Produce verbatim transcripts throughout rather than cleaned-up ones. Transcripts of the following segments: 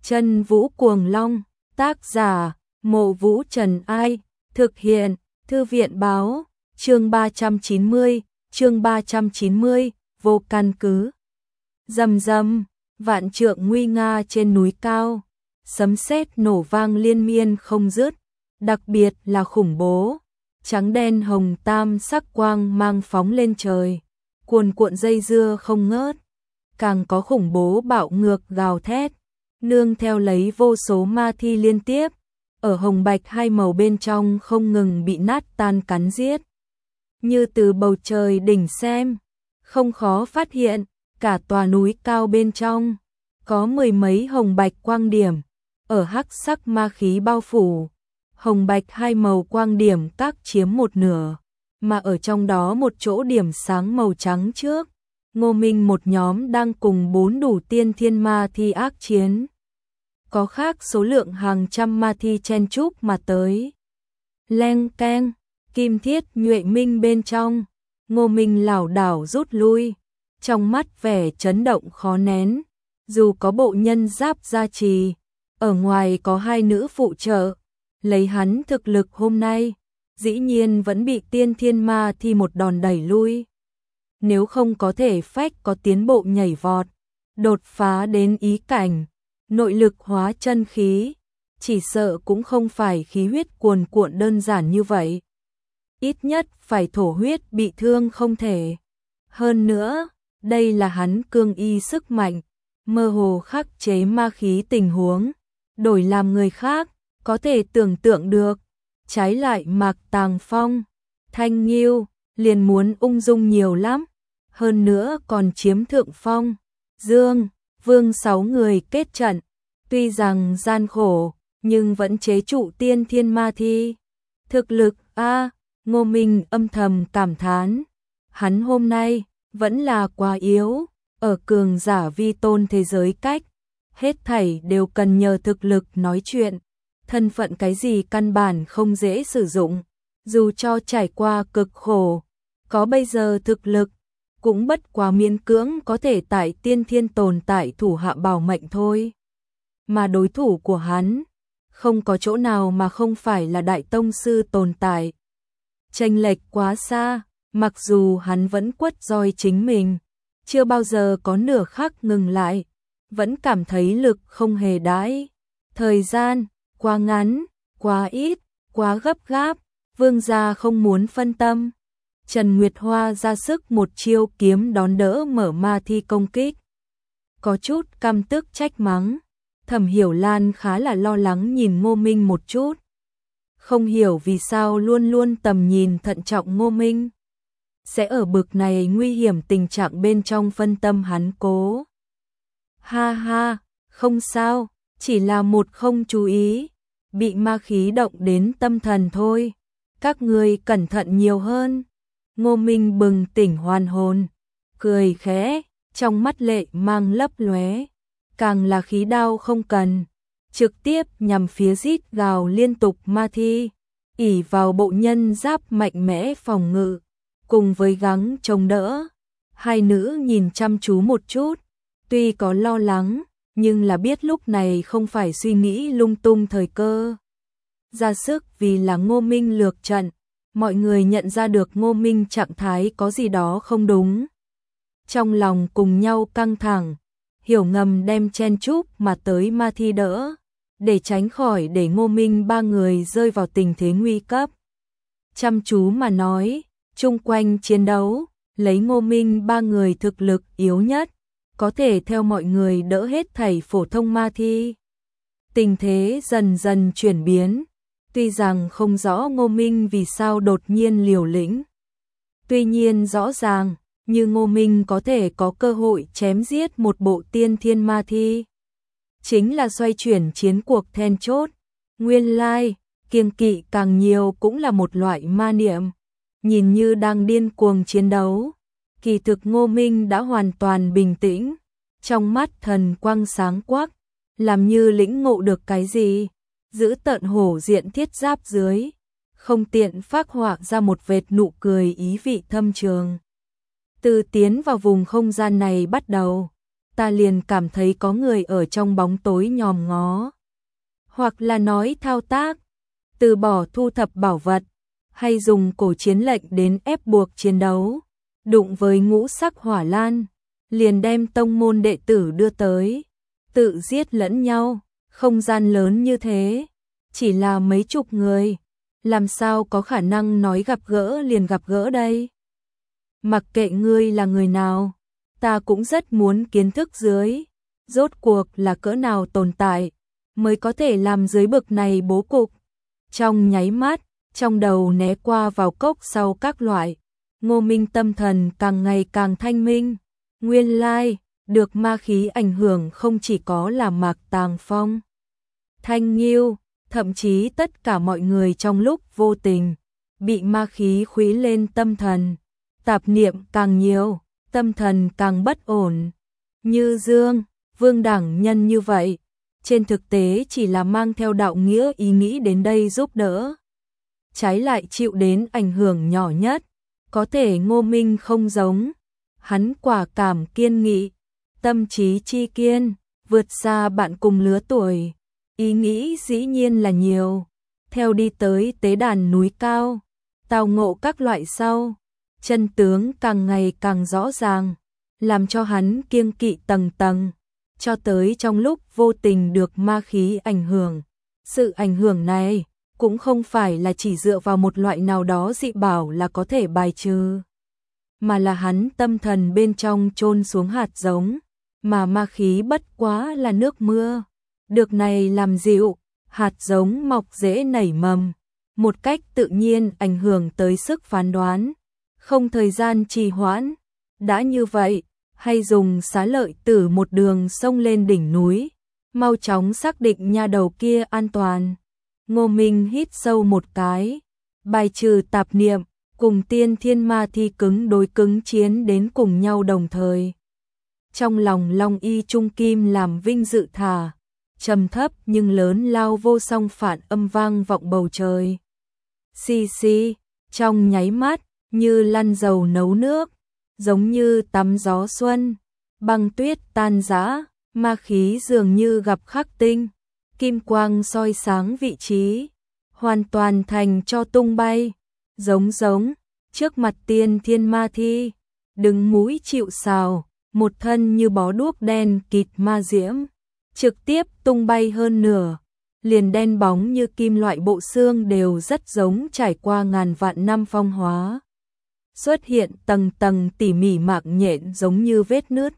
Chân Vũ Cuồng Long, tác giả, Mộ Vũ Trần Ai, thực hiện, Thư viện báo, chương ba trăm chín mươi, chương ba trăm chín mươi, vô căn cứ. Rầm rầm, vạn trượng nguy nga trên núi cao, sấm sét nổ vang liên miên không dứt, đặc biệt là khủng bố, trắng đen hồng tam sắc quang mang phóng lên trời, cuồn cuộn dây dưa không ngớt, càng có khủng bố bạo ngược gào thét, nương theo lấy vô số ma thi liên tiếp, ở hồng bạch hai màu bên trong không ngừng bị nát tan cắn giết. Như từ bầu trời đỉnh xem, không khó phát hiện, cả tòa núi cao bên trong, có mười mấy hồng bạch quang điểm, ở hắc sắc ma khí bao phủ, hồng bạch hai màu quang điểm các chiếm một nửa, mà ở trong đó một chỗ điểm sáng màu trắng trước, Ngô Minh một nhóm đang cùng bốn đủ tiên thiên ma thi ác chiến. Có khác số lượng hàng trăm ma thi chen chúc mà tới. Leng keng, kim thiết nhuệ minh bên trong, Ngô Minh lảo đảo rút lui, trong mắt vẻ chấn động khó nén, dù có bộ nhân giáp gia trì, ở ngoài có hai nữ phụ trợ, lấy hắn thực lực hôm nay, dĩ nhiên vẫn bị tiên thiên ma thi một đòn đẩy lui. Nếu không có thể phách có tiến bộ nhảy vọt, đột phá đến ý cảnh, nội lực hóa chân khí, chỉ sợ cũng không phải khí huyết cuồn cuộn đơn giản như vậy. Ít nhất phải thổ huyết bị thương không thể. Hơn nữa, đây là hắn cương y sức mạnh, mơ hồ khắc chế ma khí tình huống, đổi làm người khác, có thể tưởng tượng được. Trái lại Mạc Tàng Phong, Thanh Nghiêu, liền muốn ung dung nhiều lắm, hơn nữa còn chiếm thượng phong. Dương, Vương sáu người kết trận, tuy rằng gian khổ, nhưng vẫn chế trụ tiên thiên ma thi. Thực lực a, Ngô Minh âm thầm cảm thán, hắn hôm nay vẫn là quá yếu, ở cường giả vi tôn thế giới cách, hết thảy đều cần nhờ thực lực nói chuyện, thân phận cái gì căn bản không dễ sử dụng, dù cho trải qua cực khổ, có bây giờ thực lực, cũng bất quá miễn cưỡng có thể tại tiên thiên tồn tại thủ hạ bảo mệnh thôi. Mà đối thủ của hắn, không có chỗ nào mà không phải là đại tông sư tồn tại. Chênh lệch quá xa, mặc dù hắn vẫn quất roi chính mình, chưa bao giờ có nửa khắc ngừng lại, vẫn cảm thấy lực không hề đãi. Thời gian, quá ngắn, quá ít, quá gấp gáp, vương gia không muốn phân tâm. Trần Nguyệt Hoa ra sức một chiêu kiếm đón đỡ mở ma thi công kích. Có chút căm tức trách mắng, Thẩm Hiểu Lan khá là lo lắng nhìn Ngô Minh một chút. Không hiểu vì sao luôn luôn tầm nhìn thận trọng Ngô Minh. Sẽ ở bực này nguy hiểm tình trạng bên trong phân tâm hắn cố. Ha ha, không sao, chỉ là một không chú ý, bị ma khí động đến tâm thần thôi. Các người cẩn thận nhiều hơn. Ngô Minh bừng tỉnh hoàn hồn, cười khẽ, trong mắt lệ mang lấp lóe, càng là khí đao không cần, trực tiếp nhằm phía rít gào liên tục ma thi, ỷ vào bộ nhân giáp mạnh mẽ phòng ngự, cùng với gắng chống đỡ. Hai nữ nhìn chăm chú một chút, tuy có lo lắng, nhưng là biết lúc này không phải suy nghĩ lung tung thời cơ. Ra sức vì là Ngô Minh lược trận. Mọi người nhận ra được Ngô Minh trạng thái có gì đó không đúng. Trong lòng cùng nhau căng thẳng, hiểu ngầm đem chen chúc mà tới ma thi đỡ, để tránh khỏi để Ngô Minh ba người rơi vào tình thế nguy cấp. Chăm chú mà nói, chung quanh chiến đấu, lấy Ngô Minh ba người thực lực yếu nhất, có thể theo mọi người đỡ hết thảy phổ thông ma thi. Tình thế dần dần chuyển biến. Tuy rằng không rõ Ngô Minh vì sao đột nhiên liều lĩnh. Tuy nhiên rõ ràng, như Ngô Minh có thể có cơ hội chém giết một bộ tiên thiên ma thi. Chính là xoay chuyển chiến cuộc then chốt. Nguyên lai, kiêng kỵ càng nhiều cũng là một loại ma niệm. Nhìn như đang điên cuồng chiến đấu. Kỳ thực Ngô Minh đã hoàn toàn bình tĩnh. Trong mắt thần quang sáng quắc, làm như lĩnh ngộ được cái gì. Giữ tận hổ diện thiết giáp dưới, không tiện phác họa ra một vệt nụ cười ý vị thâm trường. Từ tiến vào vùng không gian này bắt đầu, ta liền cảm thấy có người ở trong bóng tối nhòm ngó. Hoặc là nói thao tác, từ bỏ thu thập bảo vật, hay dùng cổ chiến lệnh đến ép buộc chiến đấu, đụng với ngũ sắc hỏa lan, liền đem tông môn đệ tử đưa tới, tự giết lẫn nhau, không gian lớn như thế, chỉ là mấy chục người, làm sao có khả năng nói gặp gỡ liền gặp gỡ đây. Mặc kệ ngươi là người nào, ta cũng rất muốn kiến thức dưới, rốt cuộc là cỡ nào tồn tại, mới có thể làm dưới bực này bố cục. Trong nháy mắt, trong đầu né qua vào cốc sau các loại, Ngô Minh tâm thần càng ngày càng thanh minh, nguyên lai, được ma khí ảnh hưởng không chỉ có là Mạc Tàng Phong, Thanh Nghiêu, thậm chí tất cả mọi người trong lúc vô tình, bị ma khí khuấy lên tâm thần, tạp niệm càng nhiều, tâm thần càng bất ổn. Như Dương, Vương đẳng nhân như vậy, trên thực tế chỉ là mang theo đạo nghĩa ý nghĩ đến đây giúp đỡ. Trái lại chịu đến ảnh hưởng nhỏ nhất, có thể Ngô Minh không giống, hắn quả cảm kiên nghị, tâm trí chi kiên, vượt xa bạn cùng lứa tuổi, ý nghĩ dĩ nhiên là nhiều. Theo đi tới tế đàn núi cao, tao ngộ các loại sau, chân tướng càng ngày càng rõ ràng, làm cho hắn kiêng kỵ tầng tầng, cho tới trong lúc vô tình được ma khí ảnh hưởng. Sự ảnh hưởng này cũng không phải là chỉ dựa vào một loại nào đó dị bảo là có thể bài trừ, mà là hắn tâm thần bên trong chôn xuống hạt giống, mà ma khí bất quá là nước mưa, được này làm dịu, hạt giống mọc dễ nảy mầm, một cách tự nhiên ảnh hưởng tới sức phán đoán, không thời gian trì hoãn. Đã như vậy, hay dùng xá lợi tử một đường xông lên đỉnh núi, mau chóng xác định nha đầu kia an toàn. Ngô Minh hít sâu một cái, bài trừ tạp niệm, cùng tiên thiên ma thi cứng đối cứng chiến đến cùng nhau đồng thời. Trong lòng Long Y Trung Kim làm vinh dự thả, trầm thấp nhưng lớn lao vô song phản âm vang vọng bầu trời. Xì xì, trong nháy mắt, như lăn dầu nấu nước, giống như tắm gió xuân, băng tuyết tan rã, ma khí dường như gặp khắc tinh, kim quang soi sáng vị trí, hoàn toàn thành cho tung bay, giống giống, trước mặt tiên thiên ma thi, đứng mũi chịu sào, một thân như bó đuốc đen kịt ma diễm, trực tiếp tung bay hơn nửa, liền đen bóng như kim loại bộ xương đều rất giống trải qua ngàn vạn năm phong hóa. Xuất hiện tầng tầng tỉ mỉ mạng nhện giống như vết nứt.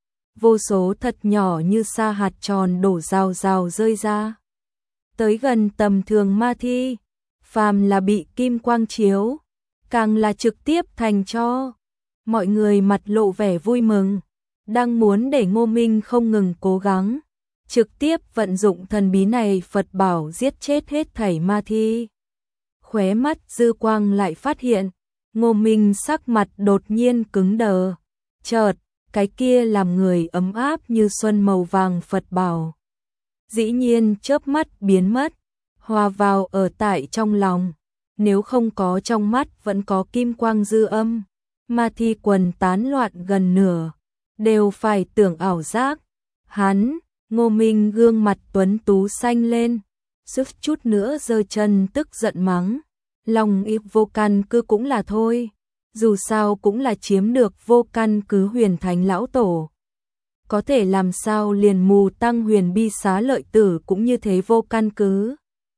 Vô số thật nhỏ như sa hạt tròn đổ rào rào rơi ra. Tới gần tầm thường ma thi, phàm là bị kim quang chiếu, càng là trực tiếp thành cho. Mọi người mặt lộ vẻ vui mừng, đang muốn để Ngô Minh không ngừng cố gắng, trực tiếp vận dụng thần bí này Phật bảo giết chết hết thảy ma thi. Khóe mắt dư quang lại phát hiện, Ngô Minh sắc mặt đột nhiên cứng đờ, chợt, cái kia làm người ấm áp như xuân màu vàng Phật bảo. Dĩ nhiên chớp mắt biến mất, hòa vào ở tại trong lòng, nếu không có trong mắt vẫn có kim quang dư âm, ma thi quần tán loạn gần nửa, đều phải tưởng ảo giác. Hắn, Ngô Minh gương mặt tuấn tú xanh lên, suýt chút nữa giơ chân tức giận mắng. Lòng y vô căn cứ cũng là thôi, dù sao cũng là chiếm được vô căn cứ huyền thánh lão tổ. Có thể làm sao liền mù tăng huyền bi xá lợi tử cũng như thế vô căn cứ.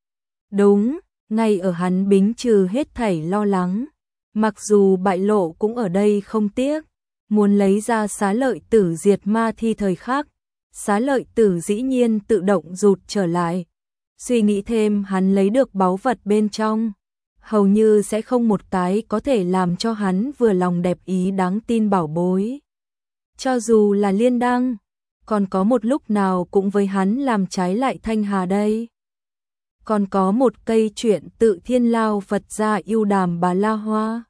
Đúng, ngay ở hắn bính trừ hết thảy lo lắng, mặc dù bại lộ cũng ở đây không tiếc, muốn lấy ra xá lợi tử diệt ma thi thời khắc, xá lợi tử dĩ nhiên tự động rụt trở lại. Suy nghĩ thêm hắn lấy được báu vật bên trong, hầu như sẽ không một cái có thể làm cho hắn vừa lòng đẹp ý đáng tin bảo bối. Cho dù là liên đăng, còn có một lúc nào cũng với hắn làm trái lại thanh hà đây. Còn có một cây chuyện tự thiên lao Phật gia yêu đàm bà la hoa.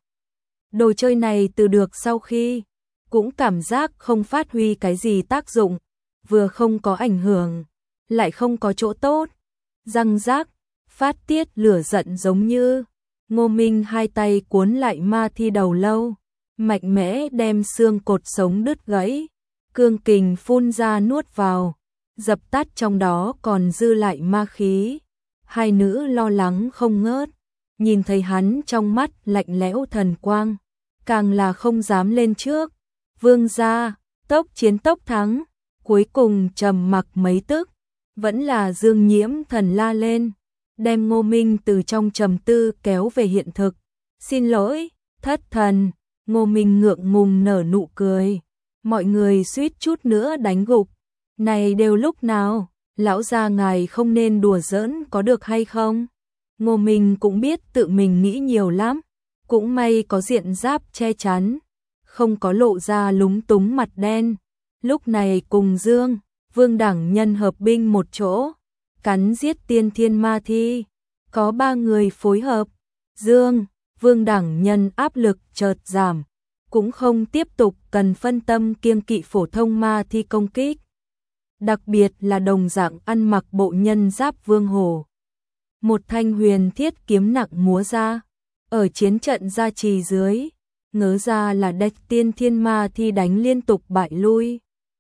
Đồ chơi này từ được sau khi, cũng cảm giác không phát huy cái gì tác dụng, vừa không có ảnh hưởng, lại không có chỗ tốt. Răng rác, phát tiết lửa giận giống như. Ngô Minh hai tay cuốn lại ma thi đầu lâu, mạnh mẽ đem xương cột sống đứt gãy, cương kình phun ra nuốt vào, dập tắt trong đó còn dư lại ma khí. Hai nữ lo lắng không ngớt, nhìn thấy hắn trong mắt lạnh lẽo thần quang, càng là không dám lên trước. Vương gia, tốc chiến tốc thắng, cuối cùng trầm mặc mấy tức, vẫn là Dương Nhiễm Thần la lên, đem Ngô Minh từ trong trầm tư kéo về hiện thực. Xin lỗi, thất thần. Ngô Minh ngượng ngùng nở nụ cười, mọi người suýt chút nữa đánh gục. Này đều lúc nào, lão gia ngài không nên đùa giỡn có được hay không? Ngô Minh cũng biết tự mình nghĩ nhiều lắm, cũng may có diện giáp che chắn, không có lộ ra lúng túng mặt đen. Lúc này cùng Dương, Vương đẳng nhân hợp binh một chỗ, cắn giết tiên thiên ma thi, có ba người phối hợp. Dương, Vương đẳng nhân áp lực chợt giảm, cũng không tiếp tục cần phân tâm kiêng kỵ phổ thông ma thi công kích. Đặc biệt là đồng dạng ăn mặc bộ nhân giáp Vương Hổ. Một thanh huyền thiết kiếm nặng múa ra, ở chiến trận gia trì dưới, ngớ ra là địch tiên thiên ma thi đánh liên tục bại lui.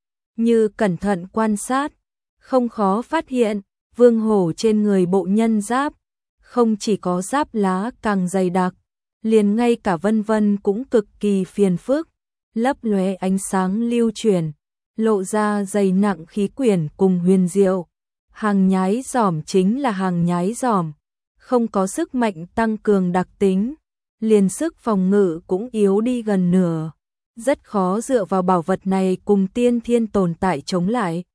Như cẩn thận quan sát, không khó phát hiện, Vương Hổ trên người bộ nhân giáp, không chỉ có giáp lá càng dày đặc, liền ngay cả vân vân cũng cực kỳ phiền phức, lấp lóe ánh sáng lưu chuyển, lộ ra dày nặng khí quyển cùng huyền diệu. Hàng nhái giỏm chính là hàng nhái giỏm, không có sức mạnh tăng cường đặc tính, liền sức phòng ngự cũng yếu đi gần nửa, rất khó dựa vào bảo vật này cùng tiên thiên tồn tại chống lại.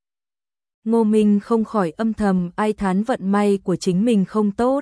Ngô Minh không khỏi âm thầm ai thán vận may của chính mình không tốt.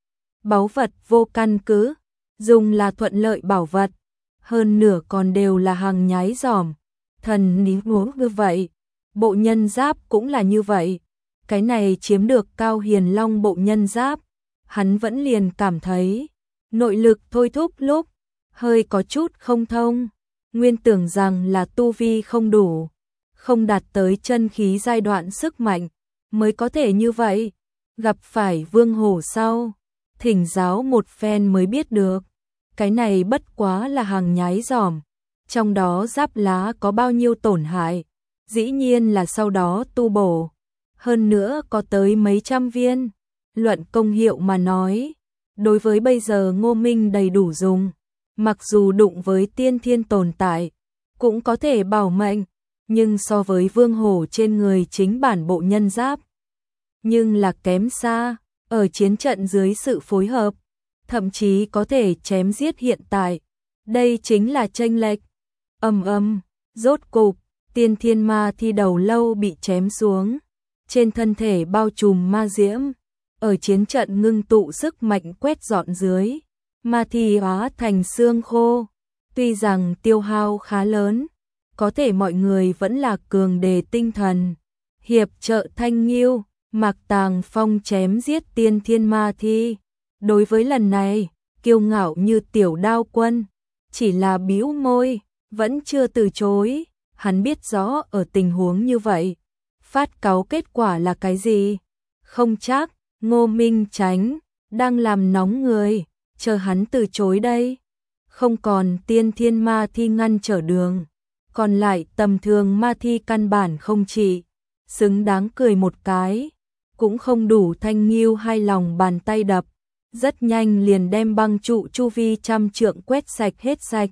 Báu vật vô căn cứ, dùng là thuận lợi bảo vật, hơn nửa còn đều là hàng nhái giỏm. Thần ní uống như vậy, bộ nhân giáp cũng là như vậy. Cái này chiếm được Cao Hiền Long bộ nhân giáp, hắn vẫn liền cảm thấy nội lực thôi thúc lúc hơi có chút không thông, nguyên tưởng rằng là tu vi không đủ, không đạt tới chân khí giai đoạn sức mạnh mới có thể như vậy. Gặp phải Vương Hổ sau, thỉnh giáo một phen mới biết được, cái này bất quá là hàng nhái giỏm, trong đó giáp lá có bao nhiêu tổn hại, dĩ nhiên là sau đó tu bổ. Hơn nữa có tới mấy trăm viên, luận công hiệu mà nói, đối với bây giờ Ngô Minh đầy đủ dùng, mặc dù đụng với tiên thiên tồn tại, cũng có thể bảo mệnh, nhưng so với Vương Hổ trên người chính bản bộ nhân giáp, nhưng là kém xa, ở chiến trận dưới sự phối hợp, thậm chí có thể chém giết hiện tại, đây chính là chênh lệch. Ầm ầm, rốt cục, tiên thiên ma thi đầu lâu bị chém xuống. Trên thân thể bao trùm ma diễm, ở chiến trận ngưng tụ sức mạnh quét dọn dưới, ma thi hóa thành xương khô. Tuy rằng tiêu hao khá lớn, có thể mọi người vẫn là cường đề tinh thần. Hiệp trợ Thanh Nghiêu, Mạc Tàng Phong chém giết tiên thiên ma thi. Đối với lần này, kiêu ngạo như tiểu đao quân, chỉ là bĩu môi, vẫn chưa từ chối. Hắn biết rõ ở tình huống như vậy, phát cáu kết quả là cái gì? Không chắc, Ngô Minh tránh, đang làm nóng người, chờ hắn từ chối đây. Không còn tiên thiên ma thi ngăn trở đường, còn lại tầm thường ma thi căn bản không trị, xứng đáng cười một cái, cũng không đủ Thanh Nghiêu hai lòng bàn tay đập, rất nhanh liền đem băng trụ chu vi trăm trượng quét sạch hết sạch.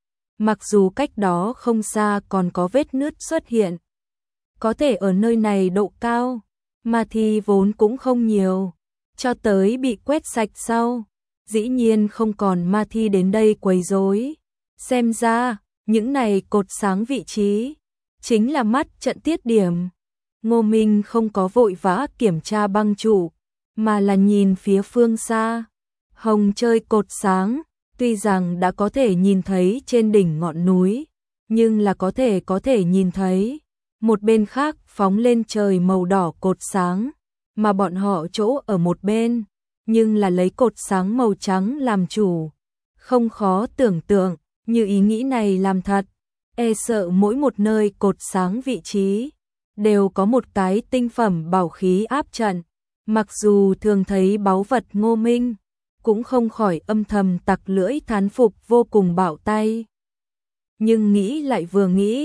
Mặc dù cách đó không xa còn có vết nứt xuất hiện, có thể ở nơi này độ cao, ma thi vốn cũng không nhiều, cho tới bị quét sạch sau, dĩ nhiên không còn ma thi đến đây quấy rối. Xem ra, những này cột sáng vị trí, chính là mắt trận tiết điểm. Ngô Minh không có vội vã kiểm tra băng trụ, mà là nhìn phía phương xa, hồng chơi cột sáng. Tuy rằng đã có thể nhìn thấy trên đỉnh ngọn núi, nhưng là có thể có thể nhìn thấy một bên khác phóng lên trời màu đỏ cột sáng, mà bọn họ chỗ ở một bên, nhưng là lấy cột sáng màu trắng làm chủ. Không khó tưởng tượng, như ý nghĩ này làm thật, e sợ mỗi một nơi cột sáng vị trí, đều có một cái tinh phẩm bảo khí áp trận. Mặc dù thường thấy báu vật Ngô Minh, cũng không khỏi âm thầm tặc lưỡi thán phục vô cùng bạo tay. Nhưng nghĩ lại vừa nghĩ,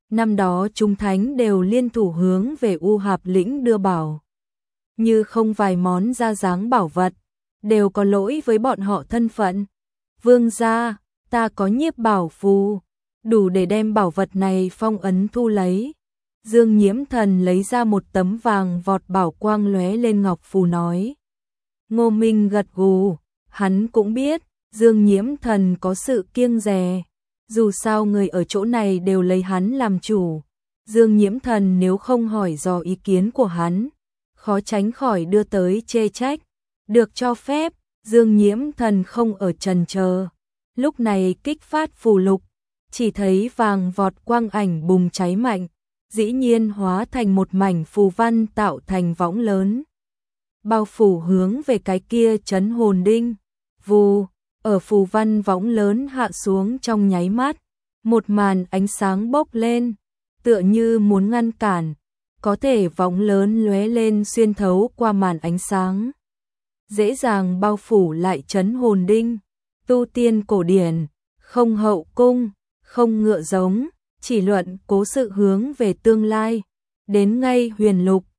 Năm đó chúng thánh đều liên thủ hướng về U Hạp lĩnh đưa bảo. Như không vài món ra dáng bảo vật, đều có lỗi với bọn họ thân phận. Vương gia, ta có nhiếp bảo phù, đủ để đem bảo vật này phong ấn thu lấy. Dương Nhiễm Thần lấy ra một tấm vàng vọt bảo quang lóe lên ngọc phù nói. Ngô Minh gật gù, hắn cũng biết, Dương Nhiễm Thần có sự kiêng dè. Dù sao người ở chỗ này đều lấy hắn làm chủ. Dương Nhiễm Thần nếu không hỏi dò ý kiến của hắn, khó tránh khỏi đưa tới chê trách. Được cho phép, Dương Nhiễm Thần không ở chần chờ. Lúc này kích phát phù lục, chỉ thấy vàng vọt quang ảnh bùng cháy mạnh, dĩ nhiên hóa thành một mảnh phù văn tạo thành võng lớn. Bao phủ hướng về cái kia trấn hồn đinh. Vù, ở phù văn võng lớn hạ xuống trong nháy mắt, một màn ánh sáng bốc lên, tựa như muốn ngăn cản, có thể võng lớn lóe lên xuyên thấu qua màn ánh sáng, dễ dàng bao phủ lại trấn hồn đinh. Tu tiên cổ điển, không hậu cung, không ngựa giống, chỉ luận cố sự hướng về tương lai, đến ngay huyền lục,